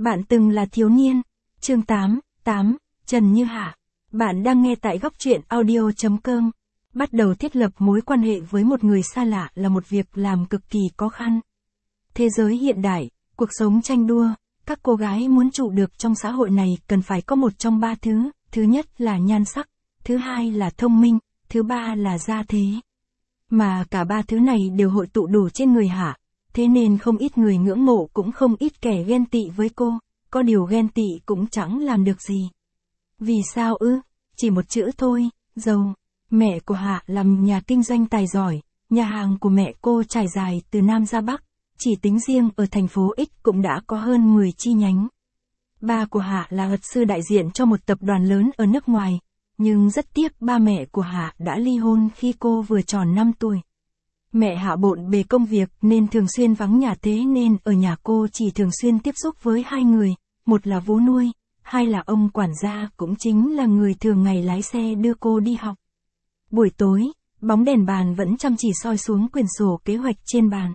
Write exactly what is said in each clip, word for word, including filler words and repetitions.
Bạn từng là thiếu niên. Chương tám, tám, Trần Như Hạ. Bạn đang nghe tại góc truyện audio chấm com. Bắt đầu thiết lập mối quan hệ với một người xa lạ là một việc làm cực kỳ khó khăn. Thế giới hiện đại, cuộc sống tranh đua, các cô gái muốn trụ được trong xã hội này cần phải có một trong ba thứ, thứ nhất là nhan sắc, thứ hai là thông minh, thứ ba là gia thế. Mà cả ba thứ này đều hội tụ đủ trên người Hạ, thế nên không ít người ngưỡng mộ cũng không ít kẻ ghen tị với cô, có điều ghen tị cũng chẳng làm được gì. Vì sao ư? Chỉ một chữ thôi, giàu. Mẹ của Hạ làm nhà kinh doanh tài giỏi, nhà hàng của mẹ cô trải dài từ Nam ra Bắc, chỉ tính riêng ở thành phố X cũng đã có hơn mười chi nhánh. Ba của Hạ là luật sư đại diện cho một tập đoàn lớn ở nước ngoài, nhưng rất tiếc ba mẹ của Hạ đã ly hôn khi cô vừa tròn năm tuổi. Mẹ Hạ bộn bề công việc nên thường xuyên vắng nhà, thế nên ở nhà cô chỉ thường xuyên tiếp xúc với hai người, một là vú nuôi, hai là ông quản gia cũng chính là người thường ngày lái xe đưa cô đi học. Buổi tối, bóng đèn bàn vẫn chăm chỉ soi xuống quyển sổ kế hoạch trên bàn.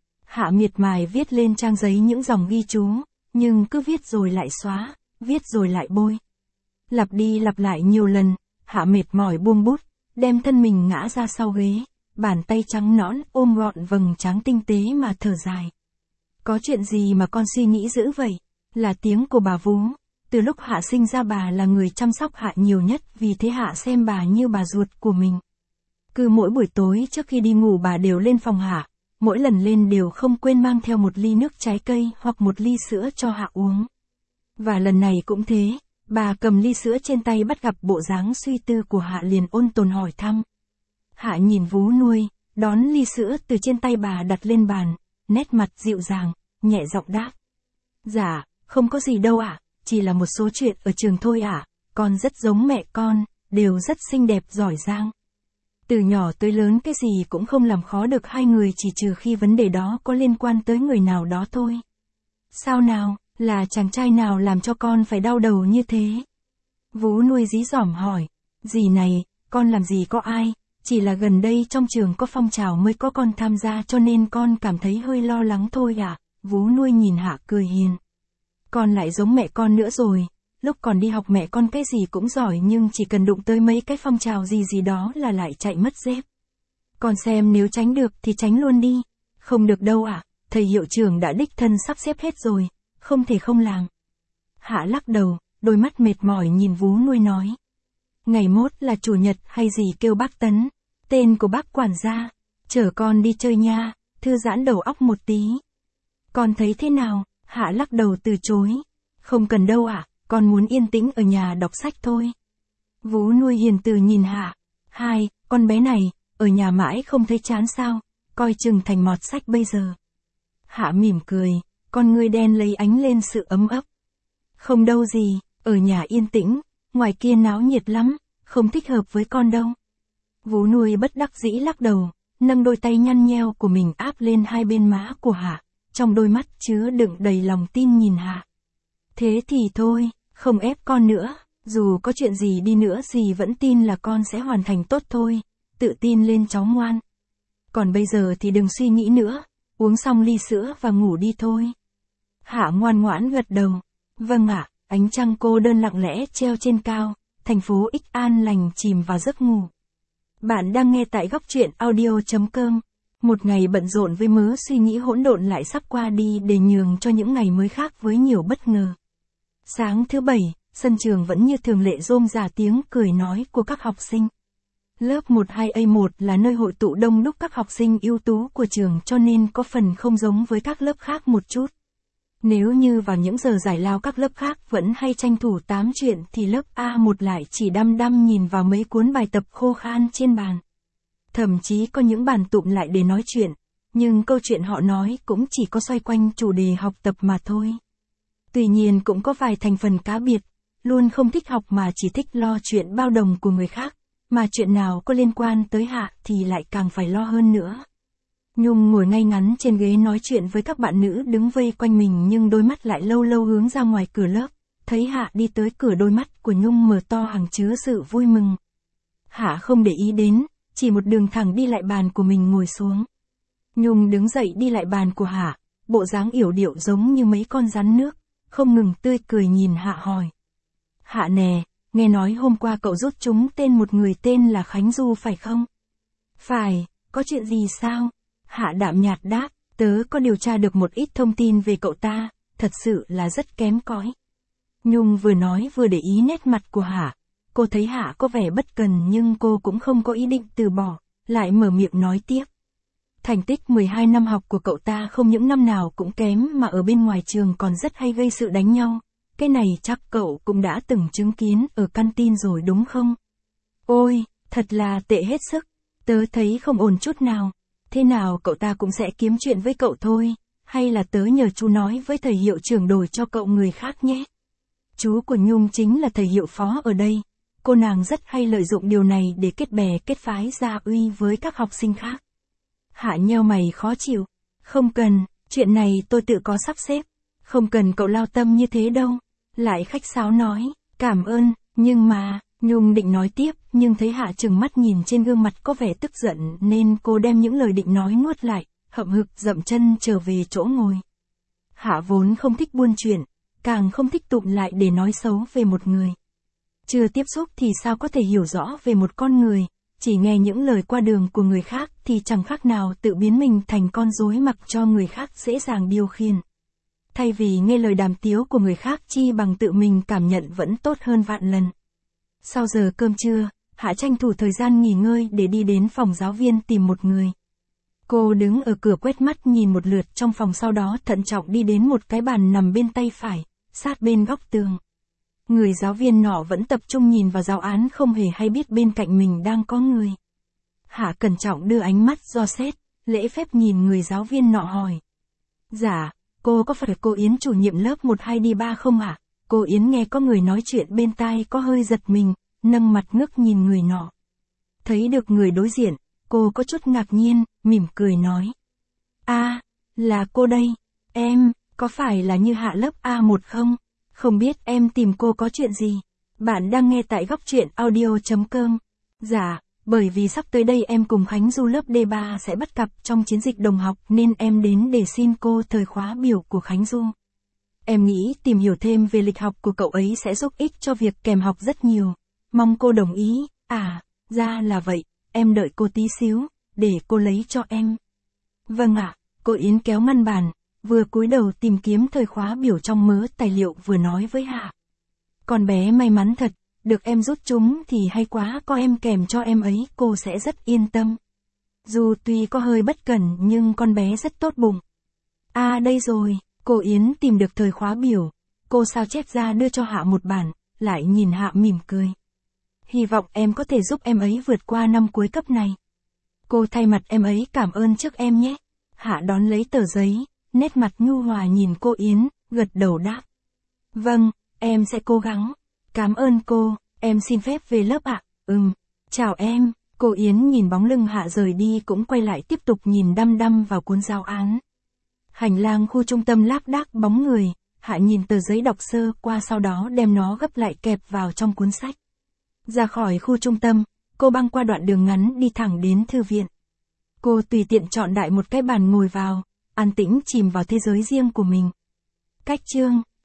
Hạ miệt mài viết lên trang giấy những dòng ghi chú, nhưng cứ viết rồi lại xóa, viết rồi lại bôi. Lặp đi lặp lại nhiều lần, Hạ mệt mỏi buông bút, đem thân mình ngã ra sau ghế, bàn tay trắng nõn ôm gọn vầng trán tinh tế mà thở dài. Có chuyện gì mà con suy nghĩ dữ vậy? Là tiếng của bà vú. Từ lúc Hạ sinh ra bà là người chăm sóc Hạ nhiều nhất, vì thế Hạ xem bà như bà ruột của mình. Cứ mỗi buổi tối trước khi đi ngủ bà đều lên phòng Hạ, mỗi lần lên đều không quên mang theo một ly nước trái cây hoặc một ly sữa cho Hạ uống. Và lần này cũng thế, bà cầm ly sữa trên tay bắt gặp bộ dáng suy tư của Hạ liền ôn tồn hỏi thăm. Hạ nhìn vú nuôi, đón ly sữa từ trên tay bà đặt lên bàn, nét mặt dịu dàng, nhẹ giọng đáp. Dạ, không có gì đâu ạ, chỉ là một số chuyện ở trường thôi ạ, con rất giống mẹ con, đều rất xinh đẹp giỏi giang. Từ nhỏ tới lớn cái gì cũng không làm khó được hai người, chỉ trừ khi vấn đề đó có liên quan tới người nào đó thôi. Sao nào, là chàng trai nào làm cho con phải đau đầu như thế? Vú nuôi dí dỏm hỏi. Dì này, con làm gì có ai, chỉ là gần đây trong trường có phong trào mới có con tham gia cho nên con cảm thấy hơi lo lắng thôi ạ. À? Vú nuôi nhìn Hạ cười hiền. Con lại giống mẹ con nữa rồi, lúc còn đi học mẹ con cái gì cũng giỏi nhưng chỉ cần đụng tới mấy cái phong trào gì gì đó là lại chạy mất dép. Con xem nếu tránh được thì tránh luôn đi. Không được đâu ạ, à? Thầy hiệu trưởng đã đích thân sắp xếp hết rồi, không thể không làm. Hạ lắc đầu, đôi mắt mệt mỏi nhìn vú nuôi nói. Ngày mốt là chủ nhật hay gì kêu bác Tấn, tên của bác quản gia, chở con đi chơi nha, thư giãn đầu óc một tí. Con thấy thế nào? Hạ lắc đầu từ chối. Không cần đâu ạ, à, con muốn yên tĩnh ở nhà đọc sách thôi. Vú nuôi hiền từ nhìn Hạ. Hai, con bé này, ở nhà mãi không thấy chán sao, coi chừng thành mọt sách bây giờ. Hạ mỉm cười, con ngươi đen lấy ánh lên sự ấm ấp. Không đâu gì, ở nhà yên tĩnh, ngoài kia náo nhiệt lắm, không thích hợp với con đâu. Vú nuôi bất đắc dĩ lắc đầu, nâng đôi tay nhăn nheo của mình áp lên hai bên má của Hạ, trong đôi mắt chứa đựng đầy lòng tin nhìn Hạ. Thế thì thôi, không ép con nữa, dù có chuyện gì đi nữa dì vẫn tin là con sẽ hoàn thành tốt thôi, tự tin lên cháu ngoan. Còn bây giờ thì đừng suy nghĩ nữa, uống xong ly sữa và ngủ đi thôi. Hạ ngoan ngoãn gật đầu. Vâng ạ. Ánh trăng cô đơn lặng lẽ treo trên cao, thành phố X an lành chìm vào giấc ngủ. Bạn đang nghe tại góc truyện audio chấm com. Một ngày bận rộn với mớ suy nghĩ hỗn độn lại sắp qua đi để nhường cho những ngày mới khác với nhiều bất ngờ. Sáng thứ bảy, sân trường vẫn như thường lệ rôm rả tiếng cười nói của các học sinh. Lớp một hai A một là nơi hội tụ đông đúc các học sinh ưu tú của trường cho nên có phần không giống với các lớp khác một chút. Nếu như vào những giờ giải lao các lớp khác vẫn hay tranh thủ tám chuyện thì lớp A một lại chỉ đăm đăm nhìn vào mấy cuốn bài tập khô khan trên bàn. Thậm chí có những bàn tụm lại để nói chuyện, nhưng câu chuyện họ nói cũng chỉ có xoay quanh chủ đề học tập mà thôi. Tuy nhiên cũng có vài thành phần cá biệt, luôn không thích học mà chỉ thích lo chuyện bao đồng của người khác, mà chuyện nào có liên quan tới Hạ thì lại càng phải lo hơn nữa. Nhung ngồi ngay ngắn trên ghế nói chuyện với các bạn nữ đứng vây quanh mình nhưng đôi mắt lại lâu lâu hướng ra ngoài cửa lớp, thấy Hạ đi tới cửa đôi mắt của Nhung mở to hằng chứa sự vui mừng. Hạ không để ý đến, chỉ một đường thẳng đi lại bàn của mình ngồi xuống. Nhung đứng dậy đi lại bàn của Hạ, bộ dáng yểu điệu giống như mấy con rắn nước, không ngừng tươi cười nhìn Hạ hỏi. Hạ nè, nghe nói hôm qua cậu rút trúng tên một người tên là Khánh Du phải không? Phải, có chuyện gì sao? Hạ đạm nhạt đáp, tớ có điều tra được một ít thông tin về cậu ta, thật sự là rất kém cỏi. Nhung vừa nói vừa để ý nét mặt của Hạ. Cô thấy Hạ có vẻ bất cần nhưng cô cũng không có ý định từ bỏ, lại mở miệng nói tiếp. Thành tích mười hai năm học của cậu ta không những năm nào cũng kém mà ở bên ngoài trường còn rất hay gây sự đánh nhau. Cái này chắc cậu cũng đã từng chứng kiến ở căn tin rồi đúng không? Ôi, thật là tệ hết sức. Tớ thấy không ổn chút nào. Thế nào cậu ta cũng sẽ kiếm chuyện với cậu thôi. Hay là tớ nhờ chú nói với thầy hiệu trưởng đổi cho cậu người khác nhé. Chú của Nhung chính là thầy hiệu phó ở đây. Cô nàng rất hay lợi dụng điều này để kết bè kết phái gia uy với các học sinh khác. Hạ nheo mày khó chịu. Không cần, chuyện này tôi tự có sắp xếp. Không cần cậu lao tâm như thế đâu. Lại khách sáo nói, cảm ơn, nhưng mà, Nhung định nói tiếp, nhưng thấy Hạ trừng mắt nhìn trên gương mặt có vẻ tức giận nên cô đem những lời định nói nuốt lại, hậm hực dậm chân trở về chỗ ngồi. Hạ vốn không thích buôn chuyện, càng không thích tụng lại để nói xấu về một người. Chưa tiếp xúc thì sao có thể hiểu rõ về một con người, chỉ nghe những lời qua đường của người khác thì chẳng khác nào tự biến mình thành con rối mặc cho người khác dễ dàng điều khiển. Thay vì nghe lời đàm tiếu của người khác chi bằng tự mình cảm nhận vẫn tốt hơn vạn lần. Sau giờ cơm trưa, Hạ tranh thủ thời gian nghỉ ngơi để đi đến phòng giáo viên tìm một người. Cô đứng ở cửa quét mắt nhìn một lượt trong phòng sau đó thận trọng đi đến một cái bàn nằm bên tay phải, sát bên góc tường. Người giáo viên nọ vẫn tập trung nhìn vào giáo án không hề hay biết bên cạnh mình đang có người. Hạ cẩn trọng đưa ánh mắt dò xét, lễ phép nhìn người giáo viên nọ hỏi. Dạ, cô có phải cô Yến chủ nhiệm lớp một hai D ba không ạ? À? Cô Yến nghe có người nói chuyện bên tai có hơi giật mình, nâng mặt ngước nhìn người nọ. Thấy được người đối diện, cô có chút ngạc nhiên, mỉm cười nói. À, là cô đây, em, có phải là Như Hạ lớp A một không? Không biết em tìm cô có chuyện gì? Bạn đang nghe tại góc truyện audio chấm com. Dạ, bởi vì sắp tới đây em cùng Khánh Du lớp D ba sẽ bắt cặp trong chiến dịch đồng học nên em đến để xin cô thời khóa biểu của Khánh Du. Em nghĩ tìm hiểu thêm về lịch học của cậu ấy sẽ giúp ích cho việc kèm học rất nhiều. Mong cô đồng ý. À, ra là vậy, em đợi cô tí xíu, để cô lấy cho em. Vâng ạ, cô Yến kéo ngăn bàn, vừa cúi đầu tìm kiếm thời khóa biểu trong mớ tài liệu vừa nói với Hạ. Con bé may mắn thật, được em rút chúng thì hay quá, có em kèm cho em ấy cô sẽ rất yên tâm. Dù tuy có hơi bất cẩn nhưng con bé rất tốt bụng. À đây rồi, cô Yến tìm được thời khóa biểu, cô sao chép ra đưa cho Hạ một bản, lại nhìn Hạ mỉm cười. Hy vọng em có thể giúp em ấy vượt qua năm cuối cấp này. Cô thay mặt em ấy cảm ơn trước em nhé. Hạ đón lấy tờ giấy, nét mặt nhu hòa nhìn cô Yến, gật đầu đáp. Vâng, em sẽ cố gắng. Cảm ơn cô, em xin phép về lớp ạ. À? Ừm, chào em. Cô Yến nhìn bóng lưng Hạ rời đi cũng quay lại tiếp tục nhìn đăm đăm vào cuốn giáo án. Hành lang khu trung tâm lác đác bóng người, Hạ nhìn tờ giấy đọc sơ qua sau đó đem nó gấp lại kẹp vào trong cuốn sách. Ra khỏi khu trung tâm, cô băng qua đoạn đường ngắn đi thẳng đến thư viện. Cô tùy tiện chọn đại một cái bàn ngồi vào, an tĩnh chìm vào thế giới riêng của mình. Cách chương